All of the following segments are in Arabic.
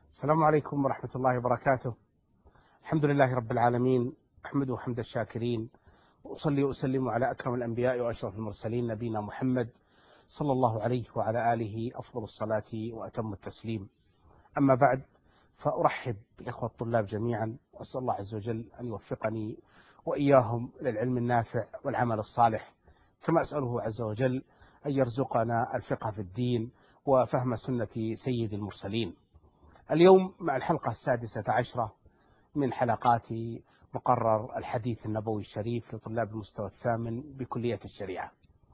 السلام عليكم ورحمة الله وبركاته. الحمد لله رب العالمين، أحمده حمد الشاكرين، وأصلي وأسلم على أكرم الأنبياء وأشرف المرسلين نبينا محمد صلى الله عليه وعلى آله أفضل الصلاة وأتم التسليم. أما بعد، فأرحب بالإخوة الطلاب جميعا، وأسأل الله عز وجل أن يوفقني وإياهم للعلم النافع والعمل الصالح، كما أسأله عز وجل أن يرزقنا الفقه في الدين وفهم سنة سيد المرسلين. اليوم مع الحلقة 16 من حلقات مقرر الحديث النبوي الشريف لطلاب المستوى الثامن بكلية الشريعة،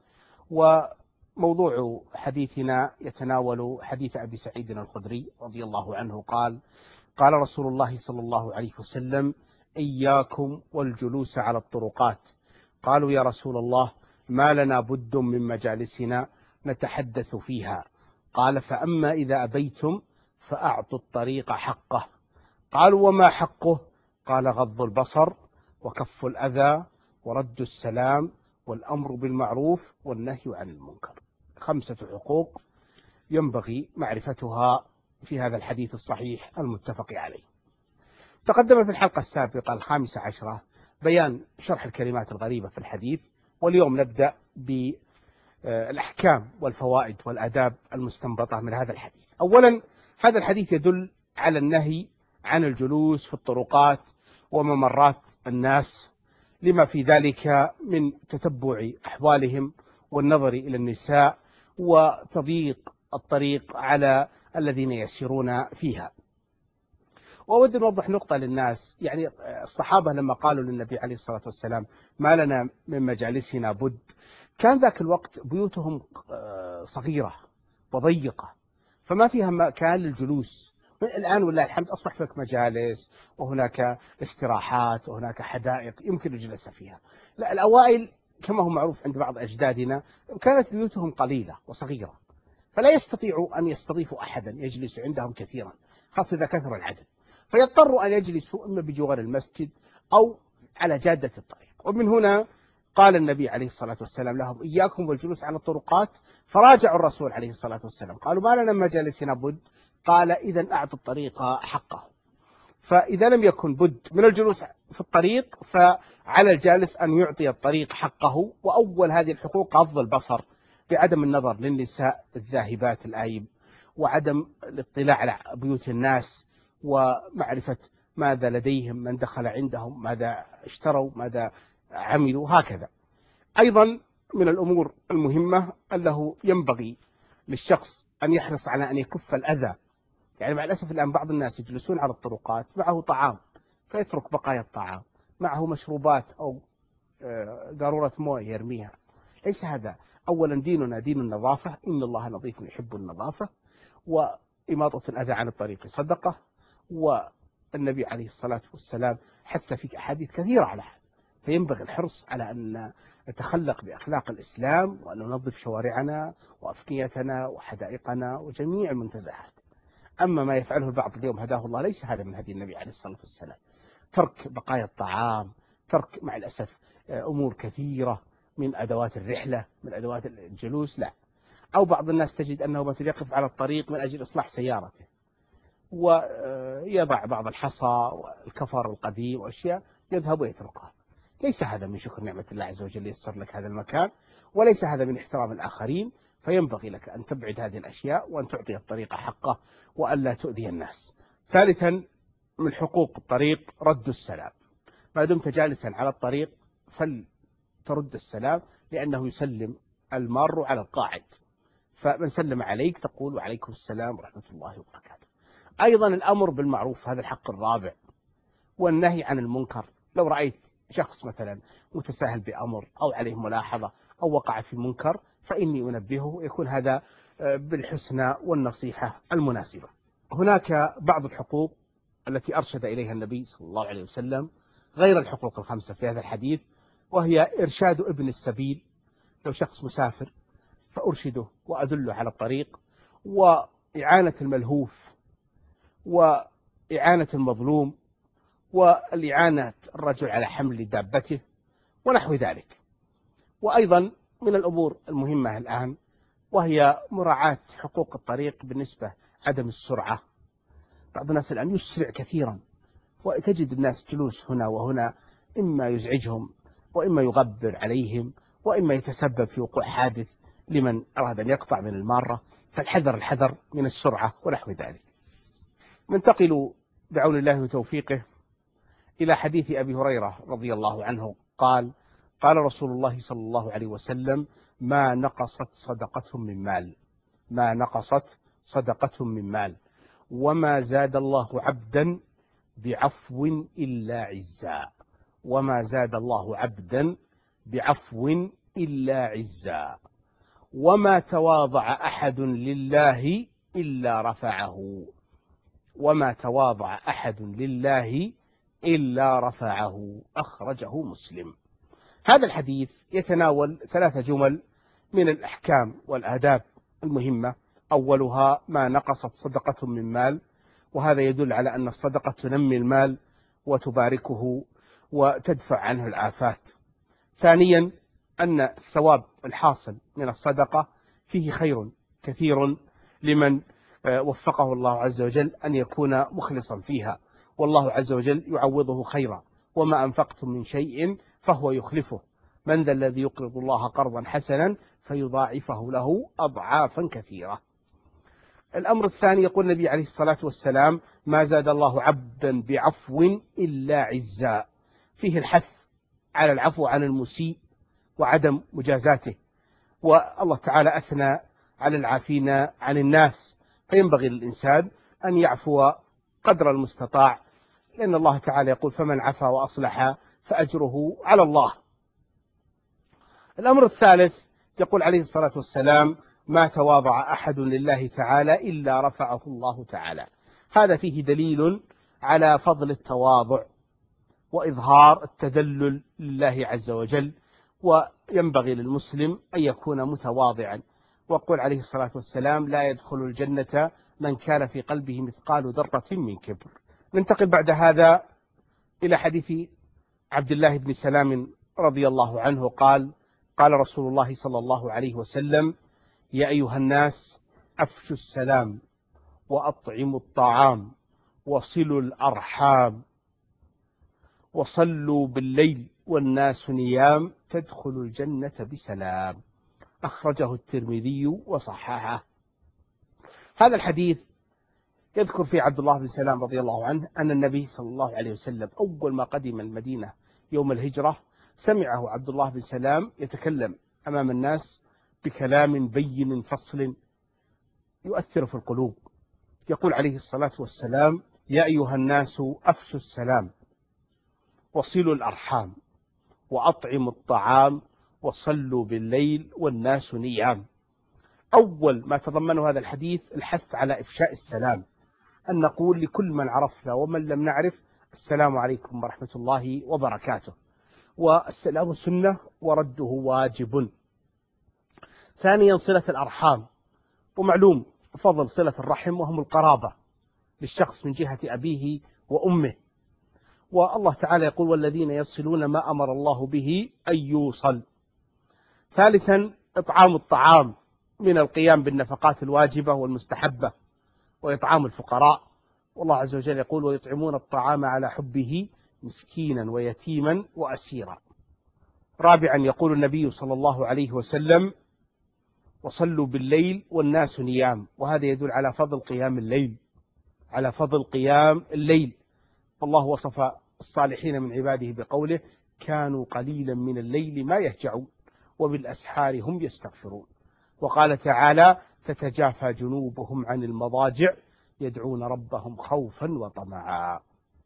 وموضوع حديثنا يتناول حديث أبي سعيد الخدري رضي الله عنه قال: قال رسول الله صلى الله عليه وسلم: إياكم والجلوس على الطرقات. قالوا: يا رسول الله، ما لنا بد من مجالسنا نتحدث فيها. قال: فأما إذا أبيتم فأعطوا الطريق حقه. قالوا: وما حقه؟ قال: غض البصر، وكف الأذى، ورد السلام، والأمر بالمعروف، والنهي عن المنكر. 5 حقوق ينبغي معرفتها في هذا الحديث الصحيح المتفق عليه. تقدم في الحلقة السابقة 15 بيان شرح الكلمات الغريبة في الحديث، واليوم نبدأ بالأحكام والفوائد والآداب المستنبطة من هذا الحديث. أولا، هذا الحديث يدل على النهي عن الجلوس في الطرقات وممرات الناس، لما في ذلك من تتبع أحوالهم والنظر إلى النساء وتضييق الطريق على الذين يسيرون فيها. وأود أن أوضح نقطة للناس، يعني الصحابة لما قالوا للنبي عليه الصلاة والسلام: ما لنا من مجالسنا بد، كان ذاك الوقت بيوتهم صغيرة وضيقة، فما فيها مكان للجلوس. الآن ولله الحمد أصبح هناك مجالس، وهناك استراحات، وهناك حدائق يمكن الجلوس فيها. لا، الأوائل كما هو معروف عند بعض أجدادنا كانت بيوتهم قليلة وصغيرة، فلا يستطيعوا أن يستضيفوا أحدا يجلس عندهم كثيرا، خاصة إذا كثر العدد، فيضطروا أن يجلسوا إما بجوار المسجد أو على جادة الطريق. ومن هنا قال النبي عليه الصلاة والسلام لهم: إياكم والجلوس على الطرقات. فراجعوا الرسول عليه الصلاة والسلام، قالوا: ما لنا مجالسنا بد. قال: إذن أعطوا الطريق حقه. فإذا لم يكن بد من الجلوس في الطريق، فعلى الجالس أن يعطي الطريق حقه. وأول هذه الحقوق غض البصر، بعدم النظر للنساء الذاهبات الآيب، وعدم الاطلاع على بيوت الناس، ومعرفة ماذا لديهم، من دخل عندهم، ماذا اشتروا، ماذا عملوا، هكذا. أيضا من الأمور المهمة أنه ينبغي للشخص أن يحرص على أن يكف الأذى. يعني مع الأسف الآن بعض الناس يجلسون على الطرقات، معه طعام فيترك بقايا الطعام، معه مشروبات أو قارورة مويه يرميها. ليس هذا. أولا، ديننا دين النظافة، إن الله نظيف يحب النظافة، وإماطة الأذى عن الطريق صدقة. والنبي عليه الصلاة والسلام حث في أحاديث كثيرة على هذا، فينبغي الحرص على أن نتخلق بأخلاق الإسلام، وأن ننظف شوارعنا وأفنيتنا وحدائقنا وجميع المنتزهات. أما ما يفعله البعض اليوم هداه الله، ليس هذا من هدي النبي عليه الصلاة والسلام. ترك بقايا الطعام، ترك مع الأسف أمور كثيرة من أدوات الرحلة، من أدوات الجلوس، لا. أو بعض الناس تجد أنه مثل يقف على الطريق من أجل إصلاح سيارته، ويضع بعض الحصى والكفر القديم وأشياء، يذهب ويتركها. ليس هذا من شكر نعمة الله عز وجل يسر لك هذا المكان، وليس هذا من احترام الآخرين. فينبغي لك أن تبعد هذه الأشياء، وأن تعطي الطريق حقه، وأن لا تؤذي الناس. ثالثا، من حقوق الطريق رد السلام. ما دمت جالسا على الطريق فلترد السلام، لأنه يسلم المار على القاعد، فمن سلم عليك تقول: وعليكم السلام ورحمة الله وبركاته. أيضا الأمر بالمعروف، هذا الحق الرابع، والنهي عن المنكر. لو رأيت شخص مثلا متساهل بأمر، أو عليه ملاحظة، أو وقع في منكر، فإني أنبهه، يكون هذا بالحسنى والنصيحة المناسبة. هناك بعض الحقوق التي أرشد إليها النبي صلى الله عليه وسلم غير الحقوق ال5 في هذا الحديث، وهي إرشاد ابن السبيل. لو شخص مسافر فأرشده وأدله على الطريق، وإعانة الملهوف، وإعانة المظلوم، والإعانة الرجل على حمل دابته، ونحو ذلك. وأيضا من الأمور المهمة الآن، وهي مراعاة حقوق الطريق بالنسبة عدم السرعة، بعض الناس الآن يسرع كثيرا، وتجد الناس جلوس هنا وهنا، إما يزعجهم وإما يغبر عليهم وإما يتسبب في وقوع حادث لمن أراد أن يقطع من المارة. فالحذر الحذر من السرعة ونحو ذلك. ننتقل بعون الله وتوفيقه إلى حديث أبي هريرة رضي الله عنه قال: قال رسول الله صلى الله عليه وسلم: ما نقصت صدقة من مال، ما نقصت صدقة من مال، وما زاد الله عبدا بعفو إلا عزا، وما زاد الله عبدا بعفو إلا عزا، وما تواضع أحد لله إلا رفعه، وما تواضع أحد لله إلا رفعه. أخرجه مسلم. هذا الحديث يتناول 3 جمل من الأحكام والآداب المهمة. أولها: ما نقصت صدقة من مال، وهذا يدل على أن الصدقة تنمي المال وتباركه وتدفع عنه الآفات. ثانيا: أن الثواب الحاصل من الصدقة فيه خير كثير لمن وفقه الله عز وجل أن يكون مخلصا فيها، والله عز وجل يعوضه خيرا. وما أنفقتم من شيء فهو يخلفه، من ذا الذي يقرض الله قرضا حسنا فيضاعفه له أضعافا كثيرة. الأمر الثاني: يقول النبي عليه الصلاة والسلام: ما زاد الله عبدا بعفو إلا عزا، فيه الحث على العفو عن المسيء وعدم مجازاته، والله تعالى أثنى على العافين عن الناس، فينبغي للإنسان أن يعفو قدر المستطاع، لأن الله تعالى يقول: فمن عفا وأصلح فأجره على الله. الأمر الثالث: يقول عليه الصلاة والسلام: ما تواضع أحد لله تعالى إلا رفعه الله تعالى. هذا فيه دليل على فضل التواضع وإظهار التذلل لله عز وجل، وينبغي للمسلم أن يكون متواضعا. وقال عليه الصلاة والسلام: لا يدخل الجنة من كان في قلبه مثقال ذرة من كبر. ننتقل بعد هذا إلى حديث عبد الله بن سلام رضي الله عنه قال: قال رسول الله صلى الله عليه وسلم: يا أيها الناس أفشوا السلام وأطعموا الطعام وصلوا الأرحام وصلوا بالليل والناس نيام تدخلوا الجنة بسلام. أخرجه الترمذي وصححه. هذا الحديث يذكر فيه عبد الله بن سلام رضي الله عنه أن النبي صلى الله عليه وسلم أول ما قدم المدينة يوم الهجرة سمعه عبد الله بن سلام يتكلم أمام الناس بكلام بين فصل يؤثر في القلوب. يقول عليه الصلاة والسلام: يا أيها الناس أفشوا السلام وصلوا الأرحام وأطعموا الطعام وصلوا بالليل والناس نيام. أول ما تضمنه هذا الحديث الحث على إفشاء السلام، أن نقول لكل من عرفنا ومن لم نعرف: السلام عليكم ورحمة الله وبركاته. والسلام سنة ورده واجب. ثانيا: صلة الأرحام، ومعلوم فضل صلة الرحم وهم القرابة للشخص من جهة أبيه وأمه، والله تعالى يقول: والذين يصلون ما أمر الله به أن يوصل. ثالثا: إطعام الطعام من القيام بالنفقات الواجبة والمستحبة وإطعام الفقراء، والله عز وجل يقول: ويطعمون الطعام على حبه مسكينا ويتيما وأسيرا. رابعا: يقول النبي صلى الله عليه وسلم: وصلوا بالليل والناس نيام، وهذا يدل على فضل قيام الليل، على فضل قيام الليل. والله وصف الصالحين من عباده بقوله: كانوا قليلا من الليل ما يهجعون وبالأسحار هم يستغفرون. وقال تعالى: تتجافى جنوبهم عن المضاجع يدعون ربهم خوفا وطمعا.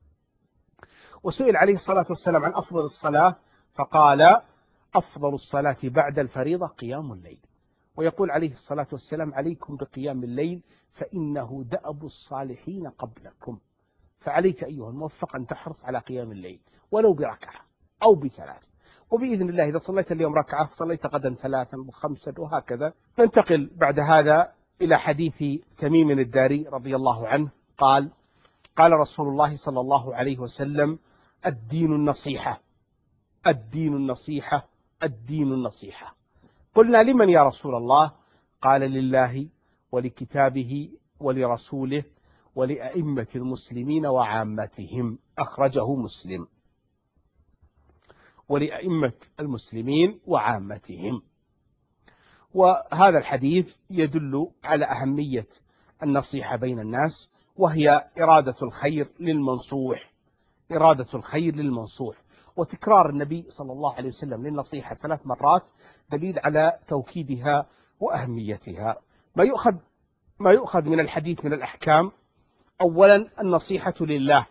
وسئل عليه الصلاة والسلام عن أفضل الصلاة فقال: أفضل الصلاة بعد الفريضة قيام الليل. ويقول عليه الصلاة والسلام: عليكم بقيام الليل فإنه دأب الصالحين قبلكم. فعليك أيها الموفق أن تحرص على قيام الليل ولو بركعة أو بثلاث، وبإذن الله إذا صليت اليوم ركعة صليت غدا 3 و5 وهكذا. ننتقل بعد هذا إلى حديث تميم الداري رضي الله عنه قال: قال رسول الله صلى الله عليه وسلم: الدين النصيحة، الدين النصيحة، الدين النصيحة. قلنا: لمن يا رسول الله؟ قال: لله ولكتابه ولرسوله ولأئمة المسلمين وعامتهم. أخرجه مسلم. ولأئمة المسلمين وعامتهم. وهذا الحديث يدل على أهمية النصيحة بين الناس، وهي إرادة الخير للمنصوح. إرادة الخير للمنصوح. وتكرار النبي صلى الله عليه وسلم للنصيحة 3 مرات دليل على توكيدها وأهميتها. ما يؤخذ من الحديث من الأحكام: أولا النصيحة لله،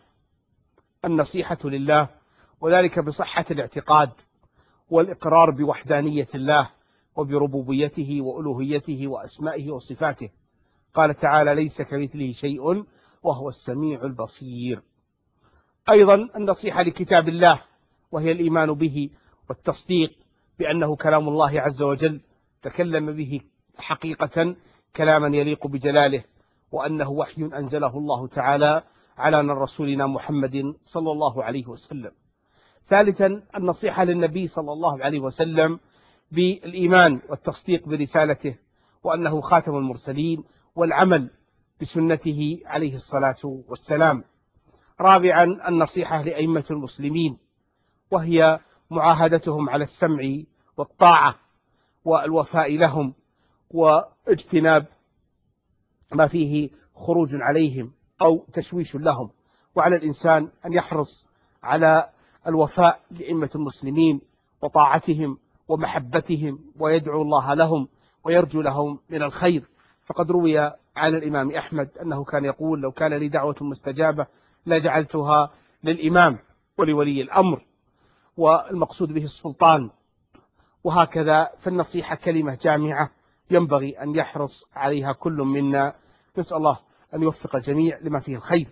النصيحة لله، وذلك بصحة الاعتقاد والإقرار بوحدانية الله وبربوبيته وألوهيته وأسمائه وصفاته. قال تعالى: ليس كمثله شيء وهو السميع البصير. أيضا النصيحة لكتاب الله، وهي الإيمان به والتصديق بأنه كلام الله عز وجل تكلم به حقيقة كلاما يليق بجلاله، وأنه وحي أنزله الله تعالى على رسولنا محمد صلى الله عليه وسلم. ثالثا النصيحة للنبي صلى الله عليه وسلم بالإيمان والتصديق برسالته، وأنه خاتم المرسلين، والعمل بسنته عليه الصلاة والسلام. رابعا النصيحة لأئمة المسلمين، وهي معاهدتهم على السمع والطاعة والوفاء لهم، واجتناب ما فيه خروج عليهم أو تشويش لهم. وعلى الإنسان أن يحرص على الوفاء لأئمة المسلمين وطاعتهم ومحبتهم، ويدعو الله لهم ويرجو لهم من الخير. فقد روي عن الإمام أحمد أنه كان يقول: لو كان لي دعوة مستجابة لجعلتها للإمام ولولي الأمر، والمقصود به السلطان. وهكذا فالنصيحة كلمة جامعة ينبغي أن يحرص عليها كل منا. نسأل الله أن يوفق الجميع لما فيه الخير.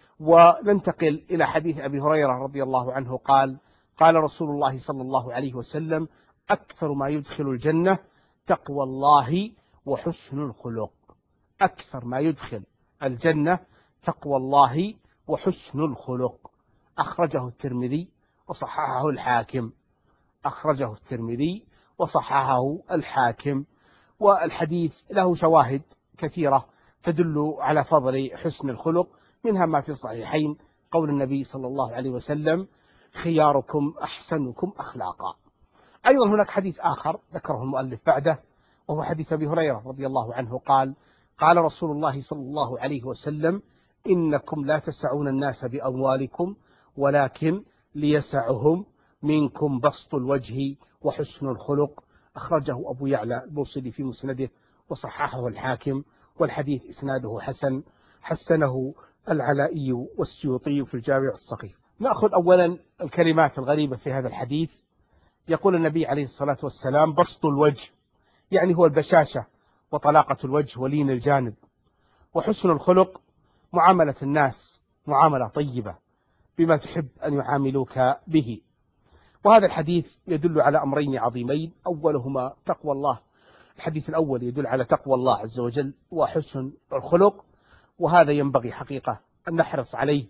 وننتقل إلى حديث أبي هريرة رضي الله عنه قال: قال رسول الله صلى الله عليه وسلم: أكثر ما يدخل الجنة تقوى الله وحسن الخلق. أكثر ما يدخل الجنة تقوى الله وحسن الخلق. أخرجه الترمذي وصححه الحاكم. أخرجه الترمذي وصححه الحاكم. والحديث له شواهد كثيرة تدل على فضل حسن الخلق، منها ما في الصحيحين قول النبي صلى الله عليه وسلم: خياركم أحسنكم أخلاقا. أيضا هناك حديث آخر ذكره المؤلف بعده، وهو حديث أبي هريرة رضي الله عنه قال: قال رسول الله صلى الله عليه وسلم: إنكم لا تسعون الناس بأموالكم، ولكن ليسعهم منكم بسط الوجه وحسن الخلق. أخرجه أبو يعلى الموصلي في مسنده وصححه الحاكم، والحديث إسناده حسن، حسنه العلائي والسيوطي في الجامع الصغير. نأخذ أولا الكلمات الغريبة في هذا الحديث. يقول النبي عليه الصلاة والسلام: بسط الوجه، يعني هو البشاشة وطلاقة الوجه ولين الجانب. وحسن الخلق معاملة الناس معاملة طيبة بما تحب أن يعاملوك به. وهذا الحديث يدل على أمرين عظيمين: أولهما تقوى الله. الحديث الأول يدل على تقوى الله عز وجل وحسن الخلق، وهذا ينبغي حقيقة أن نحرص عليه.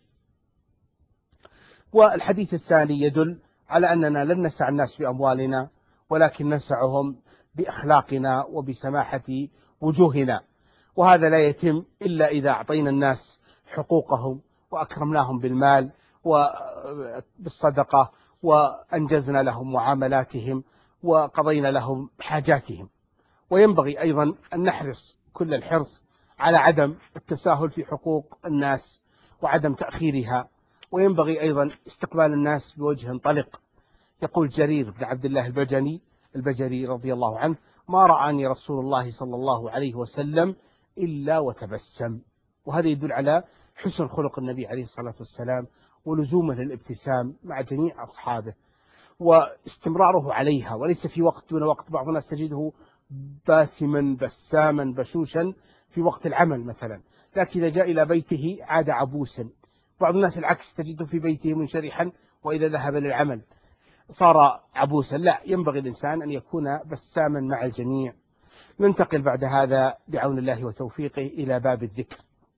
والحديث الثاني يدل على أننا لن نسع الناس بأموالنا، ولكن نسعهم بأخلاقنا وبسماحة وجوهنا. وهذا لا يتم إلا إذا أعطينا الناس حقوقهم وأكرمناهم بالمال وبالصدقة، وأنجزنا لهم معاملاتهم وقضينا لهم حاجاتهم. وينبغي أيضا أن نحرص كل الحرص على عدم التساهل في حقوق الناس وعدم تأخيرها. وينبغي أيضا استقبال الناس بوجه طلق. يقول جرير بن عبد الله البجري رضي الله عنه: ما رآني رسول الله صلى الله عليه وسلم إلا وتبسم. وهذا يدل على حسن خلق النبي عليه الصلاة والسلام ولزومه للابتسام مع جميع أصحابه واستمراره عليها، وليس في وقت دون وقت. بعض الناس تجده باسما بساما بشوشا في وقت العمل مثلا، لكن إذا جاء إلى بيته عاد عبوسا. بعض الناس العكس، تجده في بيته منشرحا، وإذا ذهب للعمل صار عبوسا. لا، ينبغي الإنسان أن يكون بساما مع الجميع. ننتقل بعد هذا بعون الله وتوفيقه إلى باب الذكر.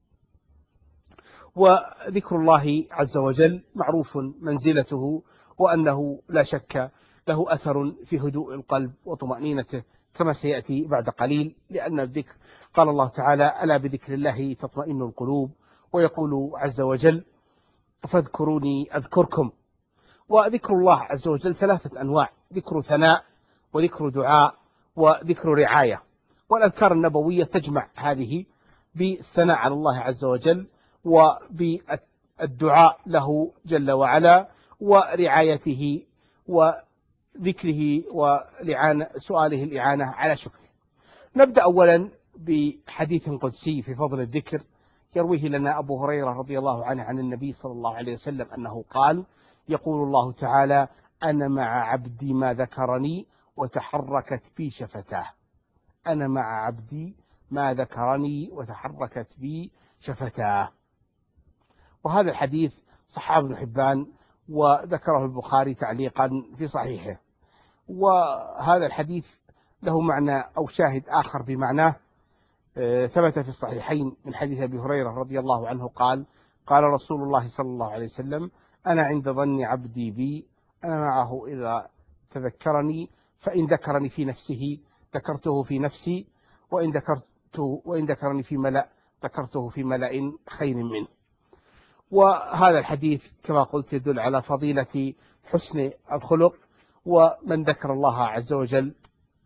وذكر الله عز وجل معروف منزلته، وأنه لا شك له أثر في هدوء القلب وطمأنينته، كما سيأتي بعد قليل. لأن الذكر، قال الله تعالى: ألا بذكر الله تطمئن القلوب، ويقول عز وجل: فاذكروني أذكركم. وذكر الله عز وجل ثلاثة أنواع: ذكر ثناء، وذكر دعاء، وذكر رعاية. والأذكار النبوية تجمع هذه بالثناء على الله عز وجل، وبالدعاء له جل وعلا، ورعايته، وذكره، وسؤاله الإعانة على شكره. نبدأ أولا بحديث قدسي في فضل الذكر، يرويه لنا أبو هريرة رضي الله عنه عن النبي صلى الله عليه وسلم أنه قال: يقول الله تعالى: أنا مع عبدي ما ذكرني وتحركت بي شفتاه. أنا مع عبدي ما ذكرني وتحركت بي شفتاه. وهذا الحديث صححه ابن حبان، وذكره البخاري تعليقا في صحيحه. وهذا الحديث له معنى أو شاهد آخر بمعناه، ثبت في الصحيحين من حديث أبي هريرة رضي الله عنه قال: قال رسول الله صلى الله عليه وسلم: أنا عند ظن عبدي بي، أنا معه إذا تذكرني، فإن ذكرني في نفسه ذكرته في نفسي، وإن ذكرني في ملأ ذكرته في ملأ خير منه. وهذا الحديث كما قلت يدل على فضيلة حسن الخلق، ومن ذكر الله عز وجل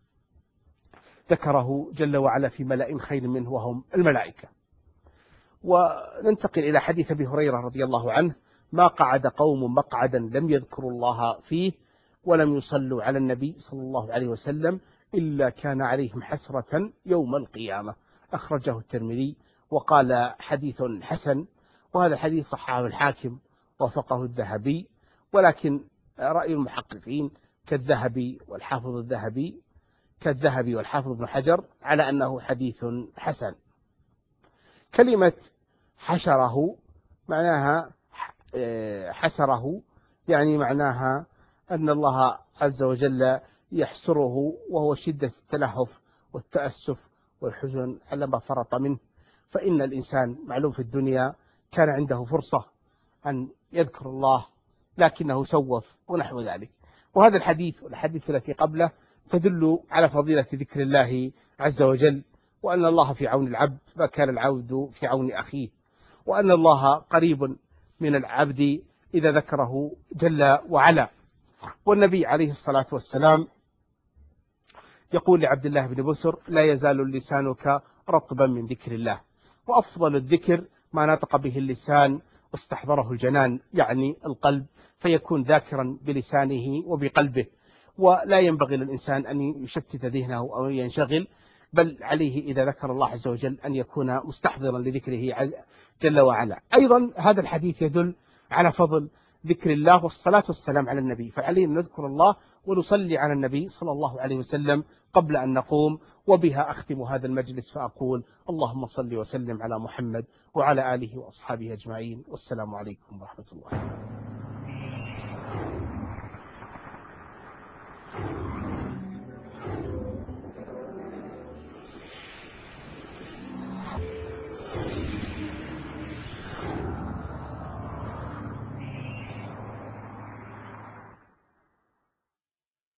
ذكره جل وعلا في ملأ خير منه وهم الملائكة. وننتقل إلى حديث أبي هريرة رضي الله عنه: ما قعد قوم مقعدا لم يذكروا الله فيه ولم يصلوا على النبي صلى الله عليه وسلم إلا كان عليهم حسرة يوم القيامة. أخرجه الترمذي وقال حديث حسن. وهذا الحديث صححه الحاكم ووافقه الذهبي، ولكن رأي المحققين كالذهبي والحافظ ابن حجر على أنه حديث حسن. كلمة حشره معناها حسره، يعني معناها أن الله عز وجل يحسره، وهو شدة التلهف والتأسف والحزن على ما فرط منه. فإن الإنسان معلوم في الدنيا كان عنده فرصة أن يذكر الله لكنه سوف ونحو ذلك. وهذا الحديث والحديث التي قبله تدل على فضيلة ذكر الله عز وجل، وأن الله في عون العبد ما كان العبد في عون أخيه، وأن الله قريب من العبد إذا ذكره جل وعلا. والنبي عليه الصلاة والسلام يقول لعبد الله بن بسر: لا يزال لسانك رطبا من ذكر الله. وأفضل الذكر ما نطق به اللسان واستحضره الجنان، يعني القلب، فيكون ذاكرا بلسانه وبقلبه. ولا ينبغي للإنسان أن يشتت ذهنه أو ينشغل، بل عليه إذا ذكر الله عز وجل أن يكون مستحضرا لذكره جل وعلا. أيضا هذا الحديث يدل على فضل ذكر الله والصلاة والسلام على النبي، فعلينا أن نذكر الله ونصلي على النبي صلى الله عليه وسلم قبل أن نقوم. وبها أختم هذا المجلس فأقول: اللهم صل وسلم على محمد وعلى آله وأصحابه أجمعين، والسلام عليكم ورحمة الله.